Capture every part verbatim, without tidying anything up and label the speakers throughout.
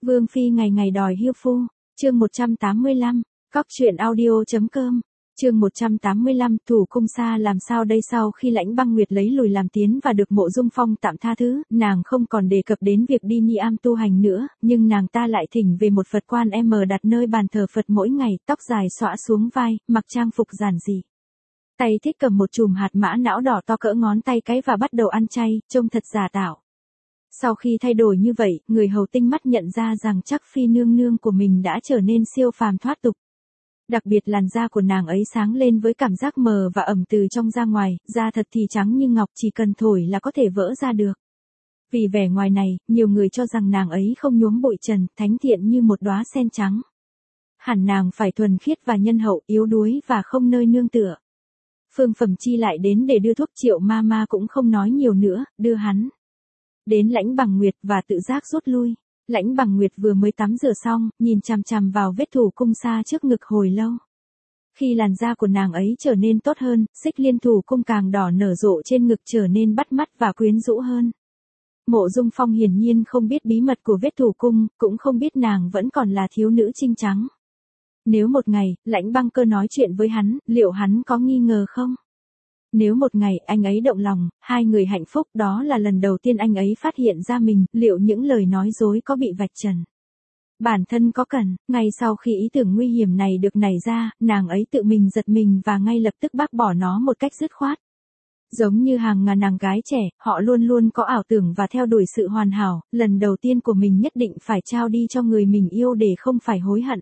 Speaker 1: Vương phi ngày ngày đòi hiêu phu, chương một trăm tám mươi lăm, cóc truyện audio.com, chương một trăm tám mươi lăm, thủ cung xa làm sao đây sau khi Lãnh Băng Nguyệt lấy lùi làm tiến và được Mộ Dung Phong tạm tha thứ, nàng không còn đề cập đến việc đi Ni Am tu hành nữa, nhưng nàng ta lại thỉnh về một Phật quan em đặt nơi bàn thờ Phật mỗi ngày, tóc dài xõa xuống vai, mặc trang phục giản dị. Tay thích cầm một chùm hạt mã não đỏ to cỡ ngón tay cái và bắt đầu ăn chay, trông thật giả tạo. Sau khi thay đổi như vậy, người hầu tinh mắt nhận ra rằng chắc phi nương nương của mình đã trở nên siêu phàm thoát tục. Đặc biệt làn da của nàng ấy sáng lên với cảm giác mờ và ẩm từ trong ra ngoài, da thật thì trắng như ngọc, chỉ cần thổi là có thể vỡ ra được. Vì vẻ ngoài này, nhiều người cho rằng nàng ấy không nhuốm bụi trần, thánh thiện như một đóa sen trắng. Hẳn nàng phải thuần khiết và nhân hậu, yếu đuối và không nơi nương tựa. Phương Phẩm Chi lại đến để đưa thuốc, Triệu ma ma cũng không nói nhiều nữa, đưa hắn đến Lãnh Bằng Nguyệt và tự giác rút lui. Lãnh Bằng Nguyệt vừa mới tắm rửa xong, nhìn chằm chằm vào vết thủ cung xa trước ngực hồi lâu. Khi làn da của nàng ấy trở nên tốt hơn, xích liên thủ cung càng đỏ nở rộ trên ngực trở nên bắt mắt và quyến rũ hơn. Mộ Dung Phong hiển nhiên không biết bí mật của vết thủ cung, cũng không biết nàng vẫn còn là thiếu nữ trinh trắng. Nếu một ngày, Lãnh Băng Cơ nói chuyện với hắn, liệu hắn có nghi ngờ không? Nếu một ngày anh ấy động lòng, hai người hạnh phúc, đó là lần đầu tiên anh ấy phát hiện ra mình, liệu những lời nói dối có bị vạch trần? Bản thân có cần, ngay sau khi ý tưởng nguy hiểm này được nảy ra, nàng ấy tự mình giật mình và ngay lập tức bác bỏ nó một cách dứt khoát. Giống như hàng ngàn nàng gái trẻ, họ luôn luôn có ảo tưởng và theo đuổi sự hoàn hảo, lần đầu tiên của mình nhất định phải trao đi cho người mình yêu để không phải hối hận.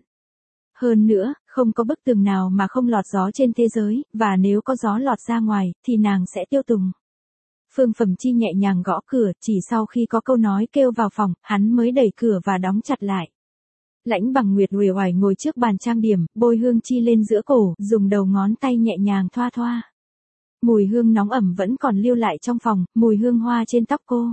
Speaker 1: Hơn nữa, không có bức tường nào mà không lọt gió trên thế giới, và nếu có gió lọt ra ngoài, thì nàng sẽ tiêu tùng. Phương Phẩm Chi nhẹ nhàng gõ cửa, chỉ sau khi có câu nói kêu vào phòng, hắn mới đẩy cửa và đóng chặt lại. Lãnh Bằng Nguyệt uể oải ngồi trước bàn trang điểm, bôi hương chi lên giữa cổ, dùng đầu ngón tay nhẹ nhàng thoa thoa. Mùi hương nóng ẩm vẫn còn lưu lại trong phòng, mùi hương hoa trên tóc cô.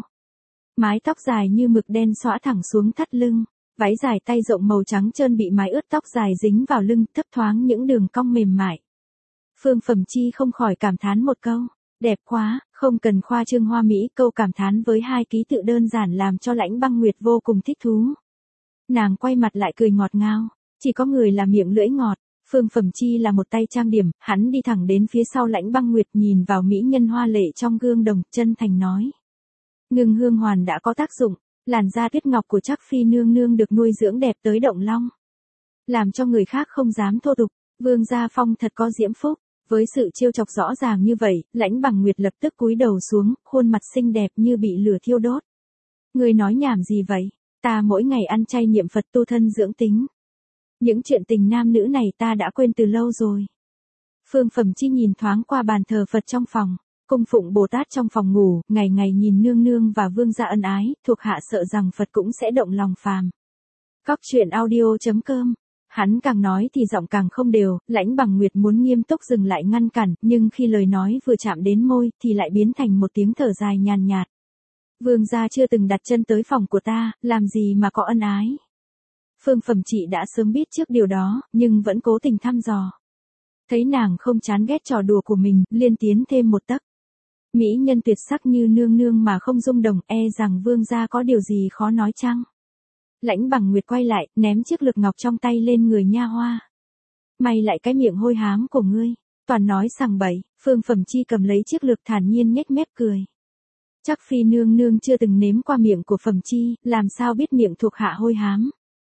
Speaker 1: Mái tóc dài như mực đen xõa thẳng xuống thắt lưng. Váy dài tay rộng màu trắng trơn bị mái ướt tóc dài dính vào lưng, thấp thoáng những đường cong mềm mại. Phương Phẩm Chi không khỏi cảm thán một câu, đẹp quá, không cần khoa trương hoa mỹ, câu cảm thán với hai ký tự đơn giản làm cho Lãnh Băng Nguyệt vô cùng thích thú. Nàng quay mặt lại cười ngọt ngào, chỉ có người là miệng lưỡi ngọt. Phương Phẩm Chi là một tay trang điểm, hắn đi thẳng đến phía sau Lãnh Băng Nguyệt nhìn vào mỹ nhân hoa lệ trong gương đồng, chân thành nói. Ngưng hương hoàn đã có tác dụng. Làn da tuyết ngọc của Trác phi nương nương được nuôi dưỡng đẹp tới động long. Làm cho người khác không dám thô tục, Vương Gia Phong thật có diễm phúc. Với sự trêu chọc rõ ràng như vậy, Lãnh Bằng Nguyệt lập tức cúi đầu xuống, khuôn mặt xinh đẹp như bị lửa thiêu đốt. Người nói nhảm gì vậy? Ta mỗi ngày ăn chay niệm Phật tu thân dưỡng tính. Những chuyện tình nam nữ này ta đã quên từ lâu rồi. Phương Phẩm Chi nhìn thoáng qua bàn thờ Phật trong phòng. Cung phụng Bồ Tát trong phòng ngủ, ngày ngày nhìn nương nương và vương gia ân ái, thuộc hạ sợ rằng Phật cũng sẽ động lòng phàm. Cóc truyện audio.com, hắn càng nói thì giọng càng không đều, Lãnh Bằng Nguyệt muốn nghiêm túc dừng lại ngăn cản, nhưng khi lời nói vừa chạm đến môi, thì lại biến thành một tiếng thở dài nhàn nhạt. Vương gia chưa từng đặt chân tới phòng của ta, làm gì mà có ân ái. Phương Phẩm Chị đã sớm biết trước điều đó, nhưng vẫn cố tình thăm dò. Thấy nàng không chán ghét trò đùa của mình, liên tiến thêm một tấc. Mỹ nhân tuyệt sắc như nương nương mà không rung động, e rằng vương gia có điều gì khó nói chăng? Lãnh Bằng Nguyệt quay lại, ném chiếc lược ngọc trong tay lên người nha hoa. May lại cái miệng hôi hám của ngươi, toàn nói sằng bậy. Phương Phẩm Chi cầm lấy chiếc lược thản nhiên nhếch mép cười. Chắc phi nương nương chưa từng nếm qua miệng của Phẩm Chi, làm sao biết miệng thuộc hạ hôi hám.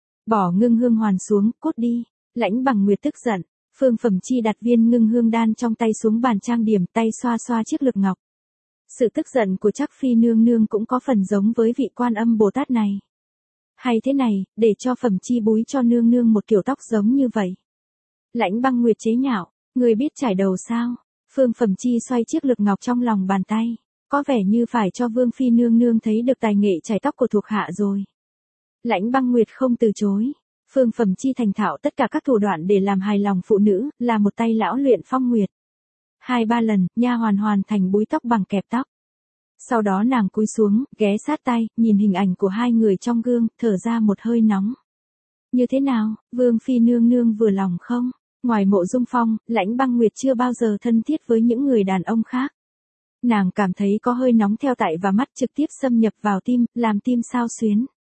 Speaker 1: Bỏ ngưng hương hoàn xuống, cút đi. Lãnh Bằng Nguyệt tức giận. Phương Phẩm Chi đặt viên ngưng hương đan trong tay xuống bàn trang điểm, tay xoa xoa chiếc lược ngọc. Sự tức giận của Trác phi nương nương cũng có phần giống với vị Quan Âm Bồ Tát này. Hay thế này, để cho Phẩm Chi búi cho nương nương một kiểu tóc giống như vậy. Lãnh Băng Nguyệt chế nhạo, người biết chải đầu sao? Phương Phẩm Chi xoay chiếc lược ngọc trong lòng bàn tay, có vẻ như phải cho Vương phi nương nương thấy được tài nghệ chải tóc của thuộc hạ rồi. Lãnh Băng Nguyệt không từ chối. Phương Phẩm Chi thành thạo tất cả các thủ đoạn để làm hài lòng phụ nữ, là một tay lão luyện phong nguyệt. Hai ba lần, nha hoàn hoàn thành búi tóc bằng kẹp tóc. Sau đó nàng cúi xuống, ghé sát tay, nhìn hình ảnh của hai người trong gương, thở ra một hơi nóng. Như thế nào, Vương phi nương nương vừa lòng không? Ngoài Mộ Dung Phong, Lãnh Băng Nguyệt chưa bao giờ thân thiết với những người đàn ông khác. Nàng cảm thấy có hơi nóng theo tại và mắt trực tiếp xâm nhập vào tim, làm tim xao xuyến.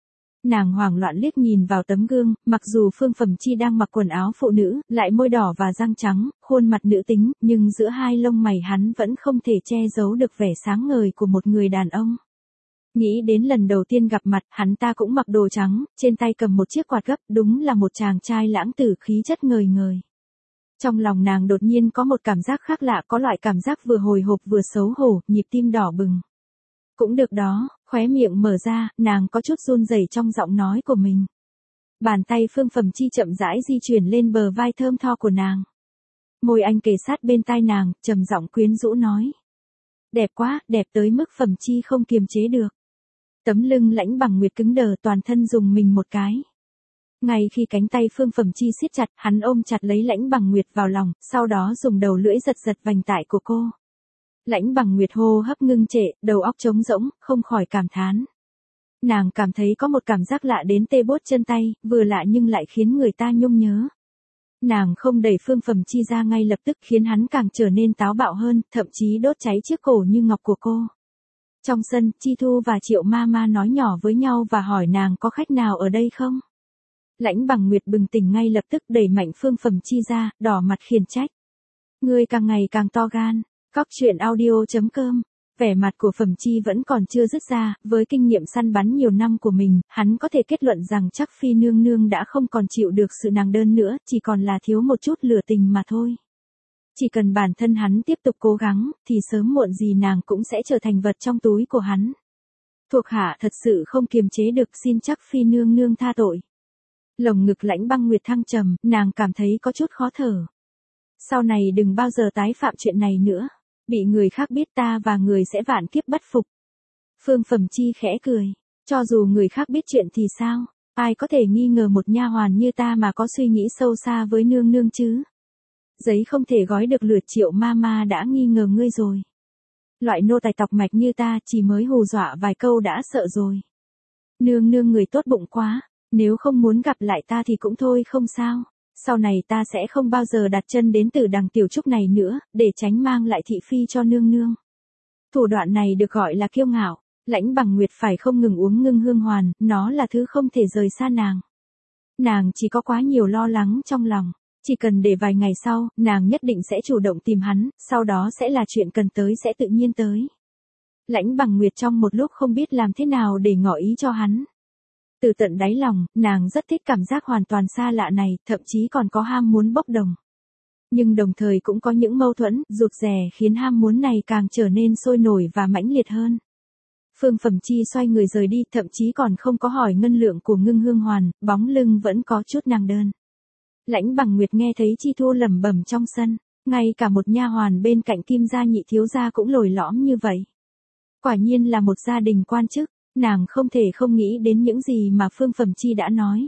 Speaker 1: Nàng hoảng loạn liếc nhìn vào tấm gương, mặc dù Phương Phẩm Chi đang mặc quần áo phụ nữ, lại môi đỏ và răng trắng, khuôn mặt nữ tính, nhưng giữa hai lông mày hắn vẫn không thể che giấu được vẻ sáng ngời của một người đàn ông. Nghĩ đến lần đầu tiên gặp mặt, hắn ta cũng mặc đồ trắng, trên tay cầm một chiếc quạt gấp, đúng là một chàng trai lãng tử khí chất ngời ngời. Trong lòng nàng đột nhiên có một cảm giác khác lạ, có loại cảm giác vừa hồi hộp vừa xấu hổ, nhịp tim đỏ bừng. Cũng được đó, khóe miệng mở ra, nàng có chút run rẩy trong giọng nói của mình. Bàn tay Phương Phẩm Chi chậm rãi di chuyển lên bờ vai thơm tho của nàng. Môi anh kề sát bên tai nàng, trầm giọng quyến rũ nói. Đẹp quá, đẹp tới mức Phẩm Chi không kiềm chế được. Tấm lưng Lãnh Bằng Nguyệt cứng đờ, toàn thân dùng mình một cái. Ngay khi cánh tay Phương Phẩm Chi siết chặt, hắn ôm chặt lấy Lãnh Bằng Nguyệt vào lòng, sau đó dùng đầu lưỡi giật giật vành tai của cô. Lãnh Bằng Nguyệt hô hấp ngưng trệ, đầu óc trống rỗng, không khỏi cảm thán. Nàng cảm thấy có một cảm giác lạ đến tê buốt chân tay, vừa lạ nhưng lại khiến người ta nhung nhớ. Nàng không đẩy Phương Phẩm Chi ra ngay lập tức, khiến hắn càng trở nên táo bạo hơn, thậm chí đốt cháy chiếc cổ như ngọc của cô. Trong sân, Chi Thu và Triệu Ma Ma nói nhỏ với nhau và hỏi nàng có khách nào ở đây không. Lãnh Bằng Nguyệt bừng tỉnh ngay lập tức, đẩy mạnh Phương Phẩm Chi ra, đỏ mặt khiển trách. Ngươi càng ngày càng to gan. Cóc truyện audio chấm com. Vẻ mặt của Phẩm Chi vẫn còn chưa dứt ra, với kinh nghiệm săn bắn nhiều năm của mình, hắn có thể kết luận rằng chắc Phi nương nương đã không còn chịu được sự nàng đơn nữa, chỉ còn là thiếu một chút lửa tình mà thôi. Chỉ cần bản thân hắn tiếp tục cố gắng, thì sớm muộn gì nàng cũng sẽ trở thành vật trong túi của hắn. Thuộc hạ thật sự không kiềm chế được, xin chắc Phi nương nương tha tội. Lồng ngực Lãnh Băng Nguyệt thăng trầm, nàng cảm thấy có chút khó thở. Sau này đừng bao giờ tái phạm chuyện này nữa. Bị người khác biết ta và người sẽ vạn kiếp bất phục. Phương Phẩm Chi khẽ cười. Cho dù người khác biết chuyện thì sao? Ai có thể nghi ngờ một nha hoàn như ta mà có suy nghĩ sâu xa với nương nương chứ? Giấy không thể gói được lửa, Triệu Ma Ma đã nghi ngờ ngươi rồi. Loại nô tài tọc mạch như ta chỉ mới hù dọa vài câu đã sợ rồi. Nương nương người tốt bụng quá. Nếu không muốn gặp lại ta thì cũng thôi không sao. Sau này ta sẽ không bao giờ đặt chân đến Tử Đằng tiểu trúc này nữa, để tránh mang lại thị phi cho nương nương. Thủ đoạn này được gọi là kiêu ngạo. Lãnh Bằng Nguyệt phải không ngừng uống ngưng hương hoàn, nó là thứ không thể rời xa nàng. Nàng chỉ có quá nhiều lo lắng trong lòng. Chỉ cần để vài ngày sau, nàng nhất định sẽ chủ động tìm hắn, sau đó sẽ là chuyện cần tới sẽ tự nhiên tới. Lãnh Bằng Nguyệt trong một lúc không biết làm thế nào để ngỏ ý cho hắn. Từ tận đáy lòng, nàng rất thích cảm giác hoàn toàn xa lạ này, thậm chí còn có ham muốn bốc đồng. Nhưng đồng thời cũng có những mâu thuẫn, rụt rè khiến ham muốn này càng trở nên sôi nổi và mãnh liệt hơn. Phương Phẩm Chi xoay người rời đi, thậm chí còn không có hỏi ngân lượng của ngưng hương hoàn, bóng lưng vẫn có chút nàng đơn. Lãnh Bằng Nguyệt nghe thấy Chi Thu lẩm bẩm trong sân, ngay cả một nha hoàn bên cạnh Kim gia nhị thiếu gia cũng lồi lõm như vậy. Quả nhiên là một gia đình quan chức. Nàng không thể không nghĩ đến những gì mà Phương Phẩm Chi đã nói.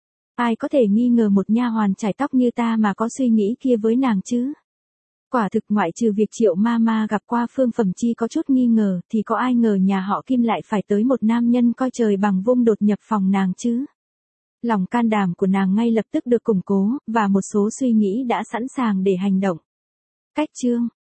Speaker 1: Ai có thể nghi ngờ một nha hoàn chải tóc như ta mà có suy nghĩ kia với nàng chứ? Quả thực ngoại trừ việc Triệu Ma Ma gặp qua Phương Phẩm Chi có chút nghi ngờ, thì có ai ngờ nhà họ Kim lại phải tới một nam nhân coi trời bằng vung đột nhập phòng nàng chứ? Lòng can đảm của nàng ngay lập tức được củng cố, và một số suy nghĩ đã sẵn sàng để hành động. Cách chương